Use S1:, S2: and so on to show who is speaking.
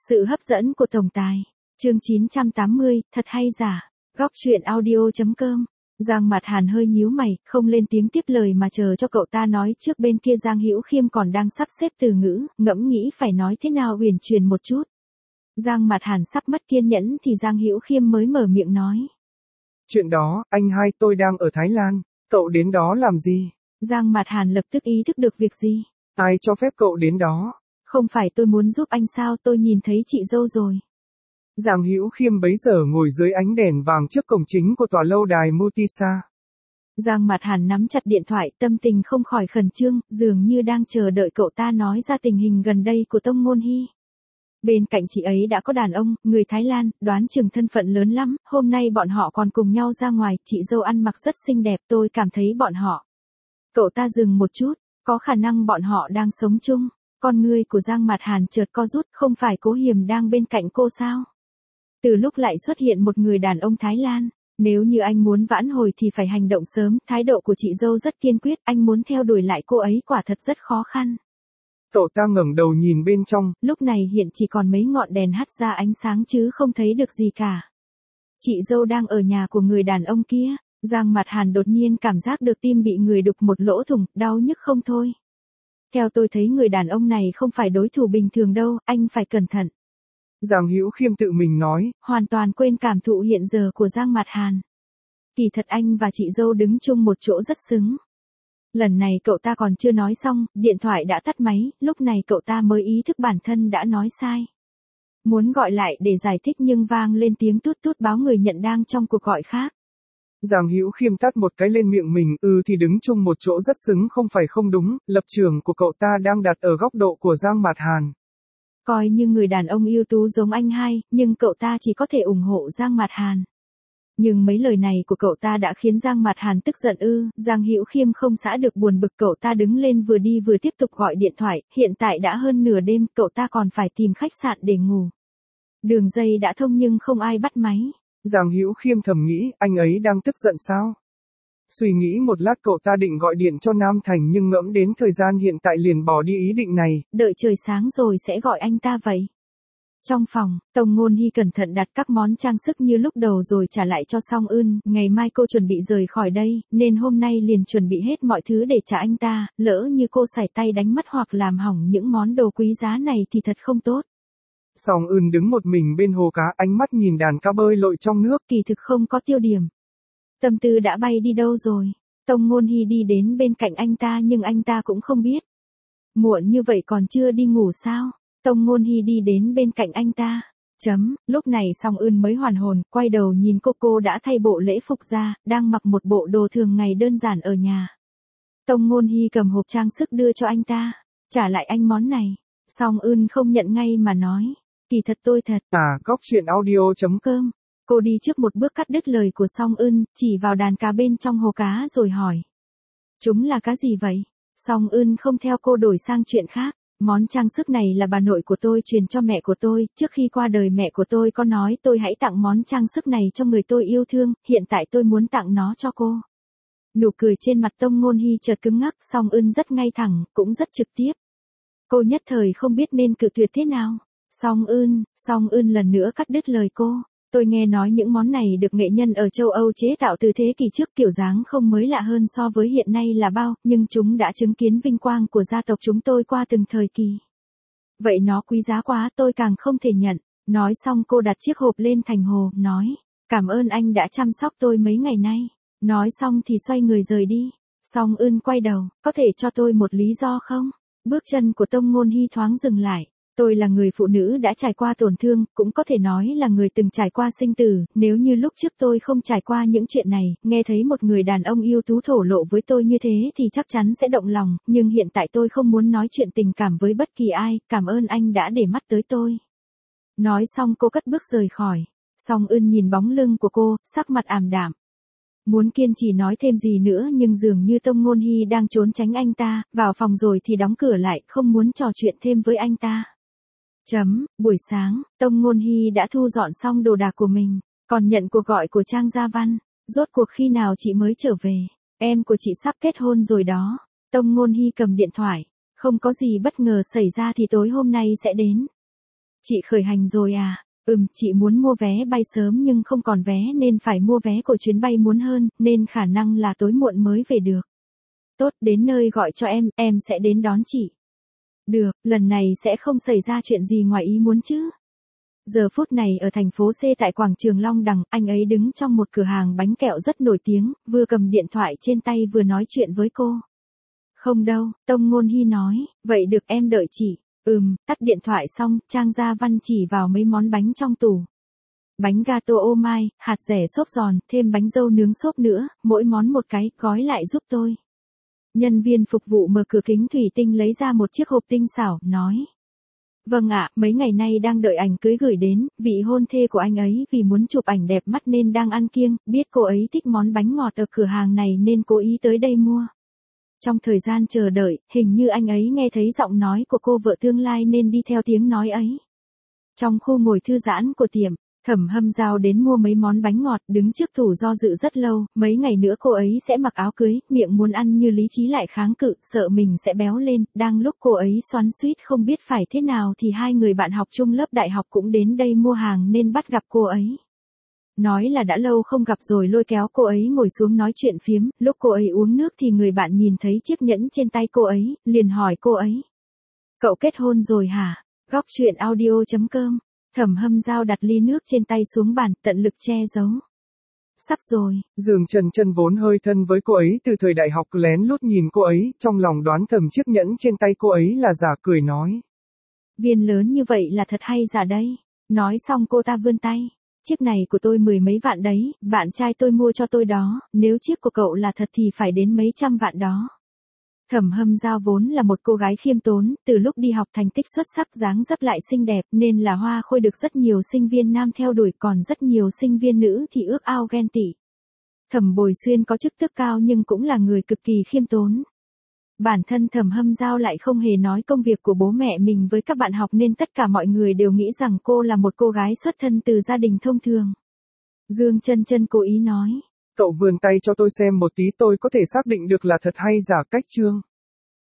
S1: Sự hấp dẫn của tổng tài. Chương 980, thật hay giả. Góc truyện audio.com. Giang Mạt Hàn hơi nhíu mày, không lên tiếng tiếp lời mà chờ cho cậu ta nói trước. Bên kia Giang Hữu Khiêm còn đang sắp xếp từ ngữ, ngẫm nghĩ phải nói thế nào uyển chuyển một chút. Giang Mạt Hàn sắp mất kiên nhẫn thì Giang Hữu Khiêm mới mở miệng nói.
S2: Chuyện đó, anh hai tôi đang ở Thái Lan, cậu đến đó làm gì?
S1: Giang Mạt Hàn lập tức ý thức được việc gì.
S2: Ai cho phép cậu đến đó?
S1: Không phải tôi muốn giúp anh sao, tôi nhìn thấy chị dâu rồi.
S2: Giang Hữu Khiêm bấy giờ ngồi dưới ánh đèn vàng trước cổng chính của tòa lâu đài Mutisa.
S1: Giang Mạt Hàn nắm chặt điện thoại, tâm tình không khỏi khẩn trương, dường như đang chờ đợi cậu ta nói ra tình hình gần đây của Tông Ngôn Hy. Bên cạnh chị ấy đã có đàn ông, người Thái Lan, đoán chừng thân phận lớn lắm, hôm nay bọn họ còn cùng nhau ra ngoài, chị dâu ăn mặc rất xinh đẹp, tôi cảm thấy bọn họ. Cậu ta dừng một chút, có khả năng bọn họ đang sống chung. Con ngươi của Giang Mạt Hàn chợt co rút, không phải Cố Hiềm đang bên cạnh cô sao? Từ lúc lại xuất hiện một người đàn ông Thái Lan, nếu như anh muốn vãn hồi thì phải hành động sớm, thái độ của chị dâu rất kiên quyết, anh muốn theo đuổi lại cô ấy quả thật rất khó khăn.
S2: Cậu ta ngẩng đầu nhìn bên trong,
S1: lúc này hiện chỉ còn mấy ngọn đèn hắt ra ánh sáng chứ không thấy được gì cả. Chị dâu đang ở nhà của người đàn ông kia. Giang Mạt Hàn đột nhiên cảm giác được tim bị người đục một lỗ thủng, đau nhức không thôi. Theo tôi thấy người đàn ông này không phải đối thủ bình thường đâu, anh phải cẩn thận.
S2: Giang Hữu Khiêm tự mình nói.
S1: Hoàn toàn quên cảm thụ hiện giờ của Giang Mạt Hàn. Kỳ thật anh và chị dâu đứng chung một chỗ rất xứng. Lần này cậu ta còn chưa nói xong, điện thoại đã tắt máy, lúc này cậu ta mới ý thức bản thân đã nói sai. Muốn gọi lại để giải thích nhưng vang lên tiếng tút tút báo người nhận đang trong cuộc gọi khác.
S2: Giang Hữu Khiêm tát một cái lên miệng mình, thì đứng chung một chỗ rất xứng không phải không đúng, lập trường của cậu ta đang đặt ở góc độ của Giang Mạt Hàn.
S1: Coi như người đàn ông ưu tú giống anh hai, nhưng cậu ta chỉ có thể ủng hộ Giang Mạt Hàn. Nhưng mấy lời này của cậu ta đã khiến Giang Mạt Hàn tức giận Giang Hữu Khiêm không xả được buồn bực, cậu ta đứng lên vừa đi vừa tiếp tục gọi điện thoại, hiện tại đã hơn nửa đêm, cậu ta còn phải tìm khách sạn để ngủ. Đường dây đã thông nhưng không ai bắt máy.
S2: Giang Hữu Khiêm thầm nghĩ, anh ấy đang tức giận sao? Suy nghĩ một lát cậu ta định gọi điện cho Nam Thành nhưng ngẫm đến thời gian hiện tại liền bỏ đi ý định này.
S1: Đợi trời sáng rồi sẽ gọi anh ta vậy. Trong phòng, Tông Ngôn Hy cẩn thận đặt các món trang sức như lúc đầu rồi trả lại cho Song Eun. Ngày mai cô chuẩn bị rời khỏi đây, nên hôm nay liền chuẩn bị hết mọi thứ để trả anh ta, lỡ như cô sải tay đánh mất hoặc làm hỏng những món đồ quý giá này thì thật không tốt.
S2: Song Eun đứng một mình bên hồ cá, ánh mắt nhìn đàn cá bơi lội trong nước.
S1: Kỳ thực không có tiêu điểm. Tâm tư đã bay đi đâu rồi? Tông Ngôn Hy đi đến bên cạnh anh ta nhưng anh ta cũng không biết. Muộn như vậy còn chưa đi ngủ sao? Tông Ngôn Hy đi đến bên cạnh anh ta. Lúc này Song Eun mới hoàn hồn, quay đầu nhìn cô đã thay bộ lễ phục ra, đang mặc một bộ đồ thường ngày đơn giản ở nhà. Tông Ngôn Hy cầm hộp trang sức đưa cho anh ta. Trả lại anh món này. Song Eun không nhận ngay mà nói. Kỳ thật tôi thật.
S2: Góc truyện audio.com.
S1: Cô đi trước một bước cắt đứt lời của Song Eun, chỉ vào đàn cá bên trong hồ cá rồi hỏi. Chúng là cá gì vậy? Song Eun không theo cô đổi sang chuyện khác. Món trang sức này là bà nội của tôi truyền cho mẹ của tôi, trước khi qua đời mẹ của tôi có nói tôi hãy tặng món trang sức này cho người tôi yêu thương, hiện tại tôi muốn tặng nó cho cô. Nụ cười trên mặt Tông Ngôn Hy chợt cứng ngắc, Song Eun rất ngay thẳng, cũng rất trực tiếp. Cô nhất thời không biết nên cự tuyệt thế nào. Song Eun lần nữa cắt đứt lời cô. Tôi nghe nói những món này được nghệ nhân ở châu Âu chế tạo từ thế kỷ trước, kiểu dáng không mới lạ hơn so với hiện nay là bao, nhưng chúng đã chứng kiến vinh quang của gia tộc chúng tôi qua từng thời kỳ. Vậy nó quý giá quá, tôi càng không thể nhận. Nói xong cô đặt chiếc hộp lên thành hồ, nói, cảm ơn anh đã chăm sóc tôi mấy ngày nay. Nói xong thì xoay người rời đi. Song Eun quay đầu, có thể cho tôi một lý do không? Bước chân của Tông Ngôn Hy thoáng dừng lại. Tôi là người phụ nữ đã trải qua tổn thương, cũng có thể nói là người từng trải qua sinh tử, nếu như lúc trước tôi không trải qua những chuyện này, nghe thấy một người đàn ông yêu tú thổ lộ với tôi như thế thì chắc chắn sẽ động lòng, nhưng hiện tại tôi không muốn nói chuyện tình cảm với bất kỳ ai, cảm ơn anh đã để mắt tới tôi. Nói xong cô cất bước rời khỏi. Song Eun nhìn bóng lưng của cô, sắc mặt ảm đạm. Muốn kiên trì nói thêm gì nữa nhưng dường như Tông Ngôn Hy đang trốn tránh anh ta, vào phòng rồi thì đóng cửa lại, không muốn trò chuyện thêm với anh ta. Buổi sáng, Tông Ngôn Hy đã thu dọn xong đồ đạc của mình, còn nhận cuộc gọi của Trang Gia Văn. Rốt cuộc khi nào chị mới trở về? Em của chị sắp kết hôn rồi đó. Tông Ngôn Hy cầm điện thoại. Không có gì bất ngờ xảy ra thì tối hôm nay sẽ đến. Chị khởi hành rồi à? Chị muốn mua vé bay sớm nhưng không còn vé nên phải mua vé của chuyến bay muốn hơn, nên khả năng là tối muộn mới về được. Tốt, đến nơi gọi cho em sẽ đến đón chị. Được, lần này sẽ không xảy ra chuyện gì ngoài ý muốn chứ. Giờ phút này ở thành phố C tại quảng trường Long Đằng, anh ấy đứng trong một cửa hàng bánh kẹo rất nổi tiếng, vừa cầm điện thoại trên tay vừa nói chuyện với cô. Không đâu, Tông Ngôn Hy nói, vậy được em đợi chị. Tắt điện thoại xong, Trang Gia Văn chỉ vào mấy món bánh trong tủ. Bánh gato ô mai, hạt dẻ xốp giòn, thêm bánh dâu nướng xốp nữa, mỗi món một cái, gói lại giúp tôi. Nhân viên phục vụ mở cửa kính thủy tinh lấy ra một chiếc hộp tinh xảo, nói. Vâng ạ, mấy ngày nay đang đợi ảnh cưới gửi đến, vị hôn thê của anh ấy vì muốn chụp ảnh đẹp mắt nên đang ăn kiêng, biết cô ấy thích món bánh ngọt ở cửa hàng này nên cố ý tới đây mua. Trong thời gian chờ đợi, hình như anh ấy nghe thấy giọng nói của cô vợ tương lai nên đi theo tiếng nói ấy. Trong khu ngồi thư giãn của tiệm, Thẩm Hâm Giao đến mua mấy món bánh ngọt, đứng trước tủ do dự rất lâu, mấy ngày nữa cô ấy sẽ mặc áo cưới, miệng muốn ăn như lý trí lại kháng cự, sợ mình sẽ béo lên, đang lúc cô ấy xoắn xuýt không biết phải thế nào thì hai người bạn học chung lớp đại học cũng đến đây mua hàng nên bắt gặp cô ấy. Nói là đã lâu không gặp rồi lôi kéo cô ấy ngồi xuống nói chuyện phiếm, lúc cô ấy uống nước thì người bạn nhìn thấy chiếc nhẫn trên tay cô ấy, liền hỏi cô ấy. Cậu kết hôn rồi hả? Góc chuyện audio.com. Thẩm Hâm Giao đặt ly nước trên tay xuống bàn, tận lực che giấu. Sắp rồi.
S2: Dương Trần Trân vốn hơi thân với cô ấy từ thời đại học, lén lút nhìn cô ấy, trong lòng đoán thầm chiếc nhẫn trên tay cô ấy là giả, cười nói.
S1: Viên lớn như vậy là thật hay giả đây? Nói xong cô ta vươn tay. Chiếc này của tôi 10 mấy vạn đấy, bạn trai tôi mua cho tôi đó, nếu chiếc của cậu là thật thì phải đến mấy trăm vạn đó. Thẩm Hâm Giao vốn là một cô gái khiêm tốn, từ lúc đi học thành tích xuất sắc, dáng dấp lại xinh đẹp nên là hoa khôi được rất nhiều sinh viên nam theo đuổi, còn rất nhiều sinh viên nữ thì ước ao ghen tị. Thẩm Bồi Xuyên có chức tước cao nhưng cũng là người cực kỳ khiêm tốn. Bản thân Thẩm Hâm Giao lại không hề nói công việc của bố mẹ mình với các bạn học nên tất cả mọi người đều nghĩ rằng cô là một cô gái xuất thân từ gia đình thông thường. Dương Trân Trân cố ý nói.
S2: Cậu vươn tay cho tôi xem một tí, tôi có thể xác định được là thật hay giả cách chưa?